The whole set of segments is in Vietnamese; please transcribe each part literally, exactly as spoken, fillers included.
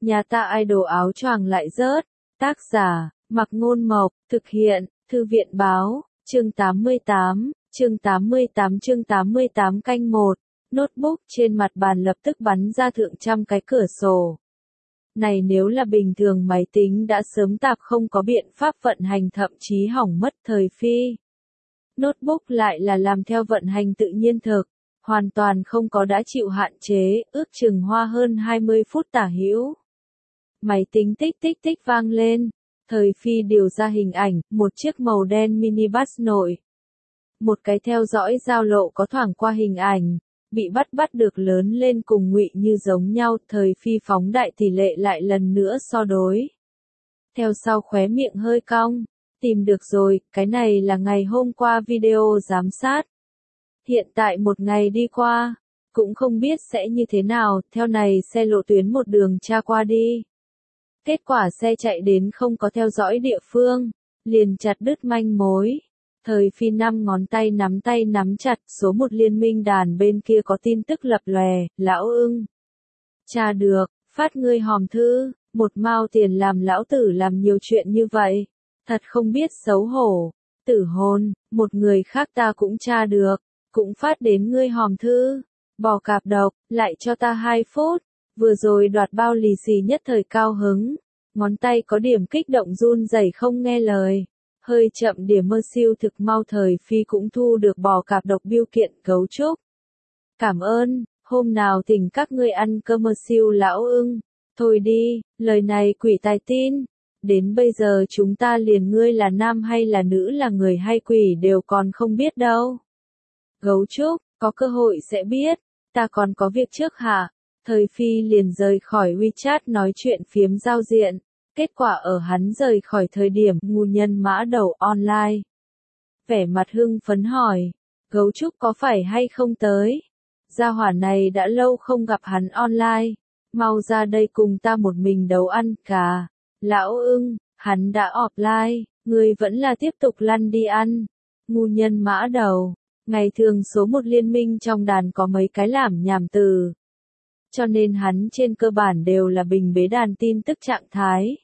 Nhà ta idol áo choàng lại rớt. Tác giả, Mặc Ngôn Mộc, thực hiện, Thư viện Báo, chương tám mươi tám, chương tám mươi tám chương tám mươi tám canh một, notebook trên mặt bàn lập tức bắn ra thượng trăm cái cửa sổ. Này nếu là bình thường máy tính đã sớm tạp không có biện pháp vận hành thậm chí hỏng mất thời phi. Notebook lại là làm theo vận hành tự nhiên thực, hoàn toàn không có đã chịu hạn chế, ước chừng hoa hơn hai mươi phút tả hữu. Máy tính tích tích tích vang lên, thời phi điều ra hình ảnh, một chiếc màu đen minibus nội. Một cái theo dõi giao lộ có thoảng qua hình ảnh, bị bắt bắt được lớn lên cùng ngụy như giống nhau, thời phi phóng đại tỷ lệ lại lần nữa so đối. Theo sau khóe miệng hơi cong, tìm được rồi, cái này là ngày hôm qua video giám sát. Hiện tại một ngày đi qua, cũng không biết sẽ như thế nào, theo này xe lộ tuyến một đường tra qua đi. Kết quả xe chạy đến không có theo dõi địa phương, liền chặt đứt manh mối. Thời phi năm ngón tay nắm tay nắm chặt, số một liên minh đàn bên kia có tin tức lập lòe, lão ưng. Tra được, phát ngươi hòm thư, một mao tiền làm lão tử làm nhiều chuyện như vậy. Thật không biết xấu hổ, tử hôn, một người khác ta cũng tra được, cũng phát đến ngươi hòm thư. Bò cạp độc, lại cho ta hai phút, vừa rồi đoạt bao lì xì nhất thời cao hứng. Ngón tay có điểm kích động run rẩy không nghe lời. Hơi chậm điểm mơ siêu thực mau thời phi cũng thu được bò cạp độc biêu kiện cấu trúc. Cảm ơn, hôm nào thỉnh các ngươi ăn cơm mơ siêu lão ưng. Thôi đi, lời này quỷ tài tin. Đến bây giờ chúng ta liền ngươi là nam hay là nữ là người hay quỷ đều còn không biết đâu. Gấu trúc, có cơ hội sẽ biết, ta còn có việc trước hả? Thời phi liền rời khỏi WeChat nói chuyện phiếm giao diện. Kết quả ở hắn rời khỏi thời điểm ngu nhân mã đầu online. Vẻ mặt hưng phấn hỏi, gấu trúc có phải hay không tới? Gia hỏa này đã lâu không gặp hắn online, mau ra đây cùng ta một mình đấu ăn cá. Lão ưng, hắn đã offline, ngươi vẫn là tiếp tục lăn đi ăn. Ngu nhân mã đầu, ngày thường số một liên minh trong đàn có mấy cái làm nhảm từ. Cho nên hắn trên cơ bản đều là bình bế đàn tin tức trạng thái.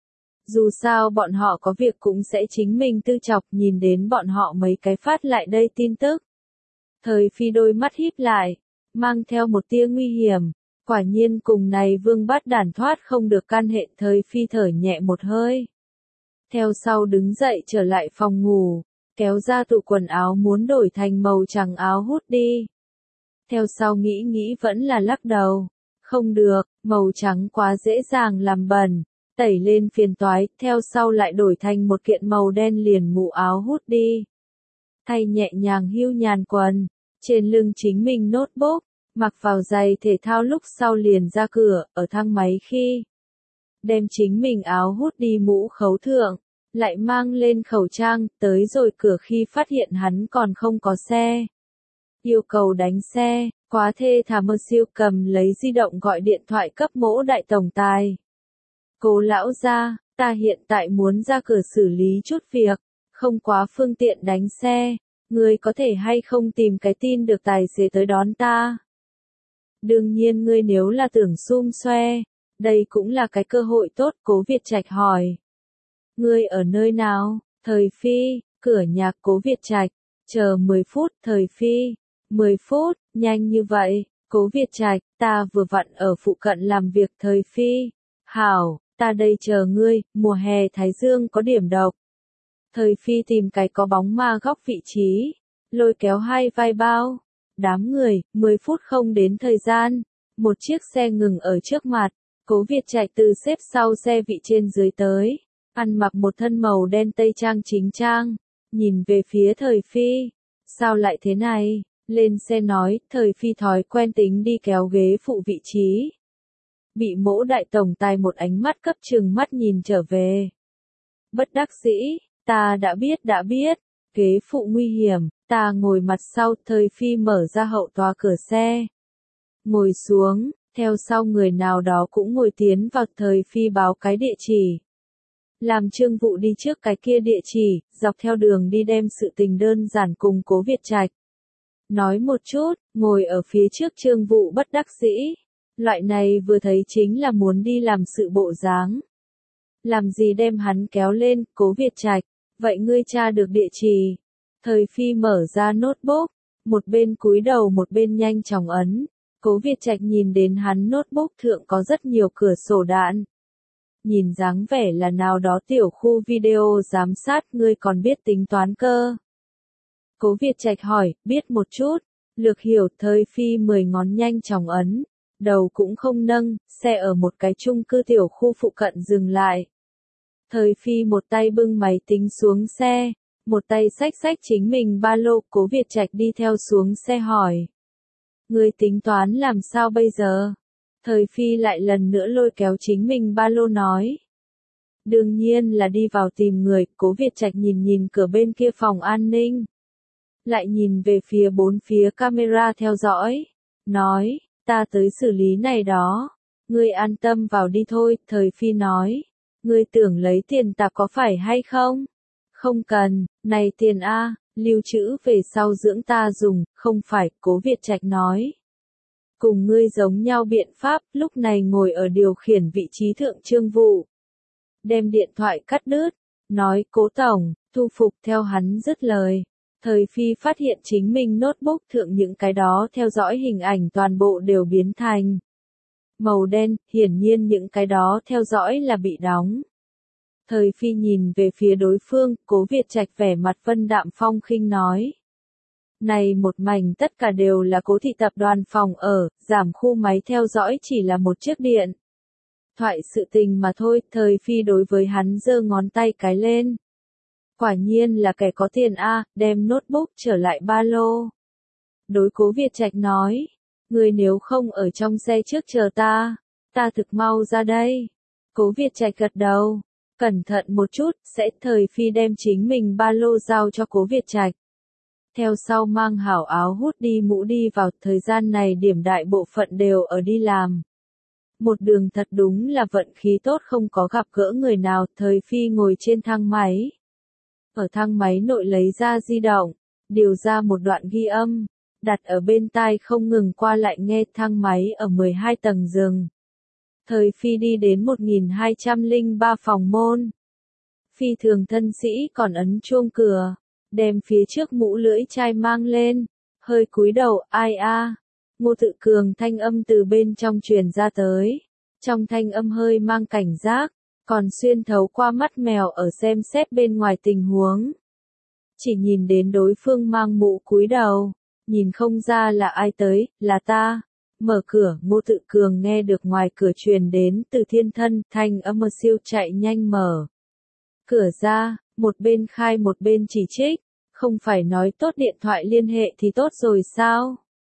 Dù sao bọn họ có việc cũng sẽ chính mình tư chọc nhìn đến bọn họ mấy cái phát lại đây tin tức. Thời phi đôi mắt híp lại, mang theo một tia nguy hiểm, quả nhiên cùng này vương bắt đàn thoát không được can hệ thời phi thở nhẹ một hơi. Theo sau đứng dậy trở lại phòng ngủ, kéo ra tủ quần áo muốn đổi thành màu trắng áo hút đi. Theo sau nghĩ nghĩ vẫn là lắc đầu, không được, màu trắng quá dễ dàng làm bẩn. Tẩy lên phiền toái, theo sau lại đổi thành một kiện màu đen liền mũ áo hút đi. Thay nhẹ nhàng hưu nhàn quần, trên lưng chính mình notebook, mặc vào giày thể thao lúc sau liền ra cửa, ở thang máy khi. Đem chính mình áo hút đi mũ khấu thượng, lại mang lên khẩu trang, tới rồi cửa khi phát hiện hắn còn không có xe. Yêu cầu đánh xe, quá thê thảm mơ siêu cầm lấy di động gọi điện thoại cấp mỗ đại tổng tài. Cố lão gia, ta hiện tại muốn ra cửa xử lý chút việc, không quá phương tiện đánh xe, ngươi có thể hay không tìm cái tin được tài xế tới đón ta? Đương nhiên ngươi nếu là tưởng xum xoe, đây cũng là cái cơ hội tốt, Cố Việt Trạch hỏi. Ngươi ở nơi nào? Thời phi, cửa nhà Cố Việt Trạch, chờ mười phút, thời phi, mười phút, nhanh như vậy, Cố Việt Trạch, ta vừa vặn ở phụ cận làm việc thời phi, hảo. Ta đây chờ ngươi, mùa hè Thái Dương có điểm độc. Thời phi tìm cái có bóng ma góc vị trí, lôi kéo hai vai bao. Đám người, mười phút không đến thời gian, một chiếc xe ngừng ở trước mặt, Cố Việt Trạch từ xếp sau xe vị trên dưới tới, ăn mặc một thân màu đen tây trang chính trang, nhìn về phía thời phi. Sao lại thế này? Lên xe nói, thời phi thói quen tính đi kéo ghế phụ vị trí. Bị mỗ đại tổng tài một ánh mắt cấp trừng mắt nhìn trở về. Bất đắc dĩ, ta đã biết đã biết, ghế phụ nguy hiểm, ta ngồi mặt sau, thời phi mở ra hậu tòa cửa xe. Ngồi xuống, theo sau người nào đó cũng ngồi tiến vào, thời phi báo cái địa chỉ. Làm Trương Vụ đi trước cái kia địa chỉ, dọc theo đường đi đem sự tình đơn giản cùng Cố Việt Trạch. Nói một chút, ngồi ở phía trước Trương Vụ bất đắc dĩ. Loại này vừa thấy chính là muốn đi làm sự bộ dáng. Làm gì đem hắn kéo lên, Cố Việt Trạch, vậy ngươi tra được địa chỉ. Thời Phi mở ra notebook, một bên cúi đầu một bên nhanh chóng ấn. Cố Việt Trạch nhìn đến hắn notebook thượng có rất nhiều cửa sổ đạn. Nhìn dáng vẻ là nào đó tiểu khu video giám sát, ngươi còn biết tính toán cơ. Cố Việt Trạch hỏi, biết một chút. Lược hiểu. Thời Phi mười ngón nhanh chóng ấn, đầu cũng không nâng, xe ở một cái chung cư tiểu khu phụ cận dừng lại. Thời Phi một tay bưng máy tính xuống xe, một tay xách xách chính mình ba lô. Cố Việt Trạch đi theo xuống xe hỏi. Ngươi tính toán làm sao bây giờ? Thời Phi lại lần nữa lôi kéo chính mình ba lô nói. Đương nhiên là đi vào tìm người. Cố Việt Trạch nhìn nhìn cửa bên kia phòng an ninh. Lại nhìn về phía bốn phía camera theo dõi. Nói, ta tới xử lý này đó. Ngươi an tâm vào đi thôi. Thời Phi nói. Ngươi tưởng lấy tiền tạp có phải hay không? Không cần, này tiền A, lưu trữ về sau dưỡng ta dùng, không phải. Cố Việt Trạch nói. Cùng ngươi giống nhau biện pháp, lúc này ngồi ở điều khiển vị trí thượng Trương Vụ. Đem điện thoại cắt đứt, nói, Cố Tổng, thu phục. Theo hắn dứt lời. Thời Phi phát hiện chính mình notebook thượng những cái đó theo dõi hình ảnh toàn bộ đều biến thành màu đen, hiển nhiên những cái đó theo dõi là bị đóng. Thời Phi nhìn về phía đối phương, Cố Việt Trạch vẻ mặt vân đạm phong khinh nói. Này một mảnh tất cả đều là Cố thị tập đoàn phòng ở, giảm khu máy theo dõi chỉ là một chiếc điện thoại sự tình mà thôi. Thời Phi đối với hắn giơ ngón tay cái lên. Quả nhiên là kẻ có tiền a, đem notebook trở lại ba lô. Đối Cố Việt Trạch nói, ngươi nếu không ở trong xe trước chờ ta, ta thực mau ra đây. Cố Việt Trạch gật đầu, cẩn thận một chút, sẽ. Thời Phi đem chính mình ba lô giao cho Cố Việt Trạch. Theo sau mang hảo áo hút đi mũ đi vào. Thời gian này điểm đại bộ phận đều ở đi làm. Một đường thật đúng là vận khí tốt không có gặp gỡ người nào. Thời Phi ngồi trên thang máy. Ở thang máy nội lấy ra di động, điều ra một đoạn ghi âm, đặt ở bên tai không ngừng qua lại nghe. Thang máy ở mười hai tầng dừng. Thời Phi đi đến một nghìn hai trăm lẻ ba phòng môn. Phi thường thân sĩ còn ấn chuông cửa, đem phía trước mũ lưỡi chai mang lên, hơi cúi đầu. Ai a? Ngô Tự Cường thanh âm từ bên trong truyền ra tới. Trong thanh âm hơi mang cảnh giác, còn xuyên thấu qua mắt mèo ở xem xét bên ngoài tình huống. Chỉ nhìn đến đối phương mang mũ cúi đầu, nhìn không ra là ai tới. Là ta. Mở cửa. Ngô Tự Cường nghe được ngoài cửa truyền đến từ Thiên Thân, thanh âm siêu chạy nhanh mở cửa ra, một bên khai một bên chỉ trích. Không phải nói tốt điện thoại liên hệ thì tốt rồi sao?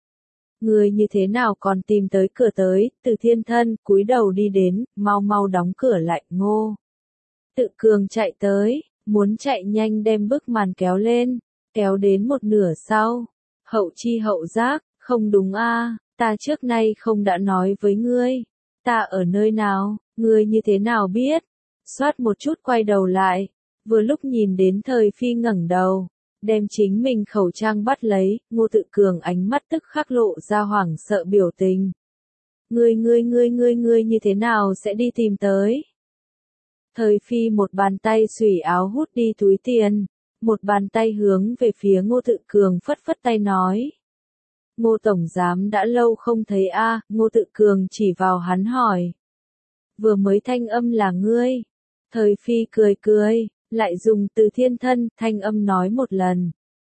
Người như thế nào còn tìm tới cửa tới? Từ Thiên Thân cúi đầu đi đến, mau mau đóng cửa lại. Ngô Tự Cường chạy tới, muốn chạy nhanh đem bức màn kéo lên, kéo đến một nửa sau. Hậu chi hậu giác, không đúng a, ta trước nay không đã nói với ngươi. Ta ở nơi nào, ngươi như thế nào biết? Xoát một chút quay đầu lại, vừa lúc nhìn đến Thời Phi ngẩng đầu, đem chính mình khẩu trang bắt lấy. Ngô Tự Cường ánh mắt tức khắc lộ ra hoảng sợ biểu tình. Ngươi ngươi ngươi ngươi ngươi như thế nào sẽ đi tìm tới? Thời Phi một bàn tay xùy áo hút đi túi tiền, một bàn tay hướng về phía Ngô Tự Cường phất phất tay nói. Ngô Tổng Giám đã lâu không thấy a. Ngô Tự Cường chỉ vào hắn hỏi. Vừa mới thanh âm là ngươi. Thời Phi cười cười, lại dùng Từ Thiên Thân thanh âm nói một lần.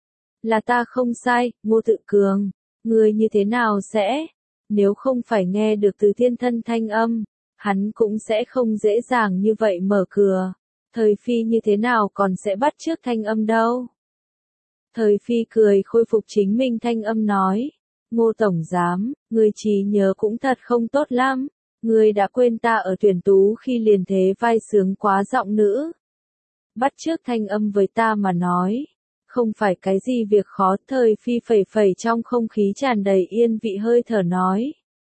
Là ta không sai. Ngô Tự Cường, ngươi như thế nào sẽ? Nếu không phải nghe được Từ Thiên Thân thanh âm, hắn cũng sẽ không dễ dàng như vậy mở cửa. Thời Phi như thế nào còn sẽ bắt chước thanh âm đâu? Thời Phi cười khôi phục chính mình thanh âm nói. Ngô Tổng Giám, ngươi trí nhớ cũng thật không tốt lắm. Ngươi đã quên ta ở tuyển tú khi liền thế vai sướng quá giọng nữ. Bắt chước thanh âm với ta mà nói. Không phải cái gì việc khó. Thời Phi phẩy phẩy trong không khí tràn đầy yên vị hơi thở nói.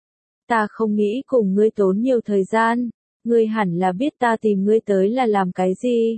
Ta không nghĩ cùng ngươi tốn nhiều thời gian. Ngươi hẳn là biết ta tìm ngươi tới là làm cái gì.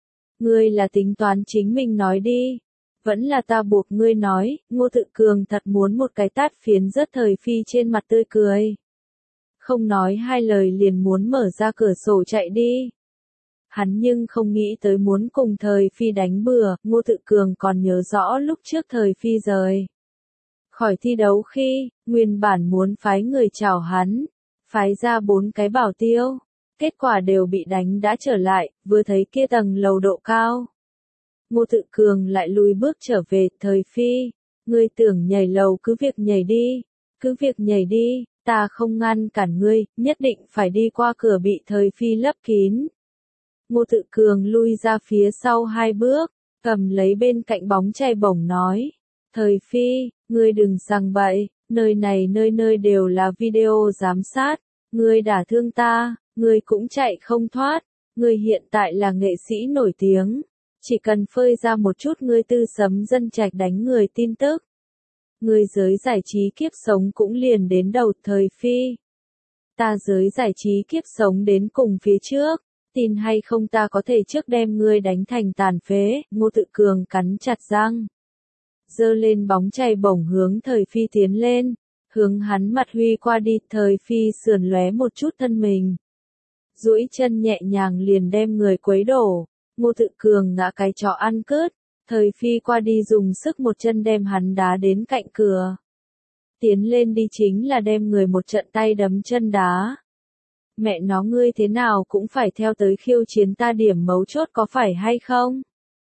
Ngươi là tính toán chính mình nói đi. Vẫn là ta buộc ngươi nói. Ngô Tự Cường thật muốn một cái tát phiến rớt Thời Phi trên mặt tươi cười. không nói hai lời liền muốn mở ra cửa sổ chạy đi. Hắn nhưng không nghĩ tới muốn cùng Thời Phi đánh bừa, Ngô Tự Cường còn nhớ rõ lúc trước Thời Phi rời khỏi thi đấu khi, nguyên bản muốn phái người chào hắn, phái ra bốn cái bảo tiêu, kết quả đều bị đánh đã trở lại, vừa thấy kia tầng lầu độ cao. Ngô Tự Cường lại lùi bước trở về, Thời Phi, ngươi tưởng nhảy lầu cứ việc nhảy đi, cứ việc nhảy đi, ta không ngăn cản ngươi, nhất định phải đi qua cửa bị Thời Phi lấp kín. Ngô Tự Cường lui ra phía sau hai bước, cầm lấy bên cạnh bóng chày bổng nói, Thời Phi, ngươi đừng sằng bậy, nơi này nơi nơi đều là video giám sát, ngươi đả thương ta, ngươi cũng chạy không thoát, ngươi hiện tại là nghệ sĩ nổi tiếng, chỉ cần phơi ra một chút ngươi tư sấm dân trạch đánh người tin tức. Ngươi giới giải trí kiếp sống cũng liền đến đầu, Thời Phi. Ta giới giải trí kiếp sống đến cùng phía trước, tin hay không ta có thể trước đem ngươi đánh thành tàn phế, Ngô Tự Cường cắn chặt răng. Giơ lên bóng chày bổng hướng Thời Phi tiến lên, hướng hắn mặt huy qua đi, Thời Phi sườn lóe một chút thân mình. Duỗi chân nhẹ nhàng liền đem người quấy đổ, Ngô Tự Cường ngã cái chó ăn cướp, Thời Phi qua đi dùng sức một chân đem hắn đá đến cạnh cửa. Tiến lên đi chính là đem người một trận tay đấm chân đá. Mẹ nó ngươi thế nào cũng phải theo tới khiêu chiến ta điểm mấu chốt có phải hay không?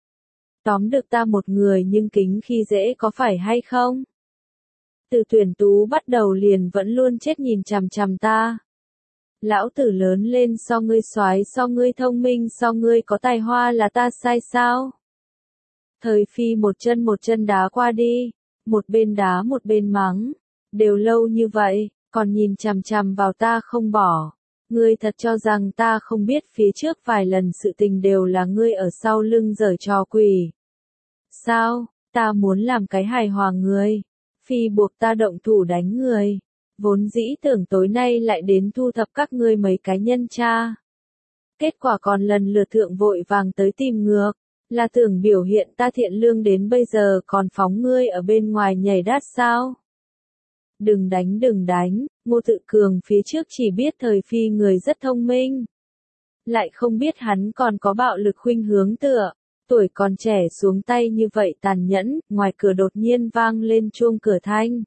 Tóm được ta một người nhưng kính khi dễ có phải hay không? Từ tuyển tú bắt đầu liền vẫn luôn chết nhìn chằm chằm ta. Lão tử lớn lên so ngươi soái so ngươi thông minh so ngươi có tài hoa là ta sai sao? Thời Phi một chân một chân đá qua đi, một bên đá một bên mắng, đều lâu như vậy, còn nhìn chằm chằm vào ta không bỏ. Ngươi thật cho rằng ta không biết phía trước vài lần sự tình đều là ngươi ở sau lưng giở trò quỷ. Sao, ta muốn làm cái hài hòa ngươi, Phi buộc ta động thủ đánh người, vốn dĩ tưởng tối nay lại đến thu thập các ngươi mấy cái nhân cha. Kết quả còn lần lượt thượng vội vàng tới tìm ngược, là tưởng biểu hiện ta thiện lương đến bây giờ còn phóng ngươi ở bên ngoài nhảy đát sao? Đừng đánh đừng đánh, Ngô Tự Cường phía trước chỉ biết Thời Phi người rất thông minh. Lại không biết hắn còn có bạo lực khuynh hướng tựa, tuổi còn trẻ xuống tay như vậy tàn nhẫn, ngoài cửa đột nhiên vang lên chuông cửa thanh.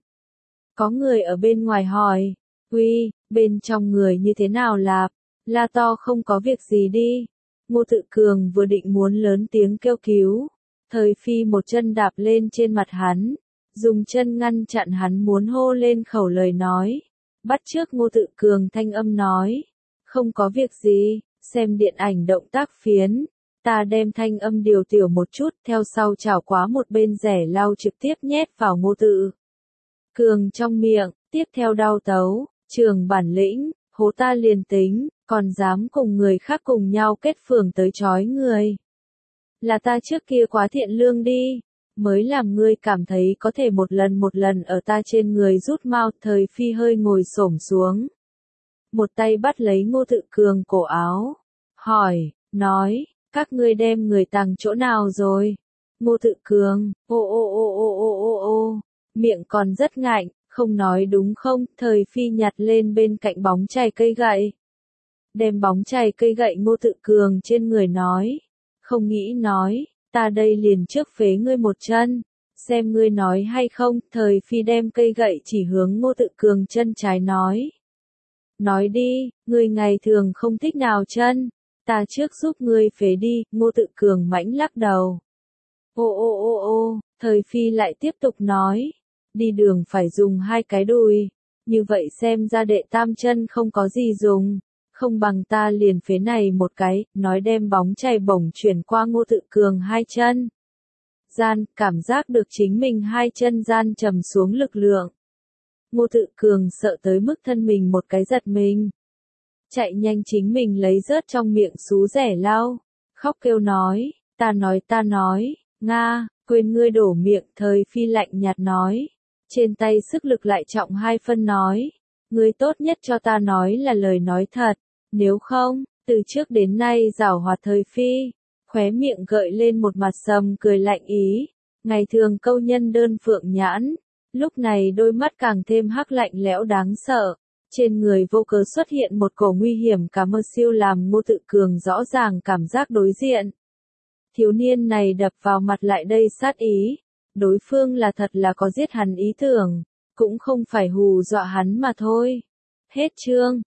Có người ở bên ngoài hỏi, uy, bên trong người như thế nào lạp, la to không có việc gì đi. Ngô Tự Cường vừa định muốn lớn tiếng kêu cứu, Thời Phi một chân đạp lên trên mặt hắn, dùng chân ngăn chặn hắn muốn hô lên khẩu lời nói, bắt chước Ngô Tự Cường thanh âm nói, không có việc gì, xem điện ảnh động tác phiến, ta đem thanh âm điều tiểu một chút, theo sau chảo quá một bên rẻ lau trực tiếp nhét vào Ngô Tự Cường trong miệng, tiếp theo đao tấu, trường bản lĩnh, hố ta liền tính, còn dám cùng người khác cùng nhau kết phường tới chói người. Là ta trước kia quá thiện lương đi, mới làm ngươi cảm thấy có thể một lần một lần ở ta trên người rút mau. Thời Phi hơi ngồi xổm xuống, một tay bắt lấy Ngô Tự Cường cổ áo, hỏi, nói, các ngươi đem người tàng chỗ nào rồi? Ngô Tự Cường, ô ô ô ô ô ô ô, miệng còn rất ngạnh, không nói đúng không? Thời Phi nhặt lên bên cạnh bóng chày cây gậy, đem bóng chày cây gậy Ngô Tự Cường trên người nói, không nghĩ nói, ta đây liền trước phế ngươi một chân, xem ngươi nói hay không. Thời Phi đem cây gậy chỉ hướng Ngô Tự Cường chân trái nói, nói đi, ngươi ngày thường không thích nào chân, ta trước giúp ngươi phế đi. Ngô Tự Cường mãnh lắc đầu, ô ô ô ô, Thời Phi lại tiếp tục nói, đi đường phải dùng hai cái đùi, như vậy xem ra đệ tam chân không có gì dùng, không bằng ta liền phế này một cái, nói đem bóng chày bổng chuyển qua Ngô Tự Cường hai chân. Gian, cảm giác được chính mình hai chân gian trầm xuống lực lượng. Ngô Tự Cường sợ tới mức thân mình một cái giật mình. Chạy nhanh chính mình lấy rớt trong miệng xú rẻ lau, khóc kêu nói, ta nói ta nói, Nga, quên ngươi đổ miệng. Thời Phi lạnh nhạt nói, trên tay sức lực lại trọng hai phân nói, ngươi tốt nhất cho ta nói là lời nói thật, nếu không, từ trước đến nay giảo hoạt. Thời Phi, khóe miệng gợi lên một mặt sầm cười lạnh ý, ngày thường câu nhân đơn phượng nhãn, lúc này đôi mắt càng thêm hắc lạnh lẽo đáng sợ, Trên người vô cớ xuất hiện một cổ nguy hiểm cả mơ siêu làm Ngô Tự Cường rõ ràng cảm giác đối diện. Thiếu niên này đập vào mặt lại đây sát ý. Đối phương là thật là có giết hắn ý tưởng, cũng không phải hù dọa hắn mà thôi. Hết chương.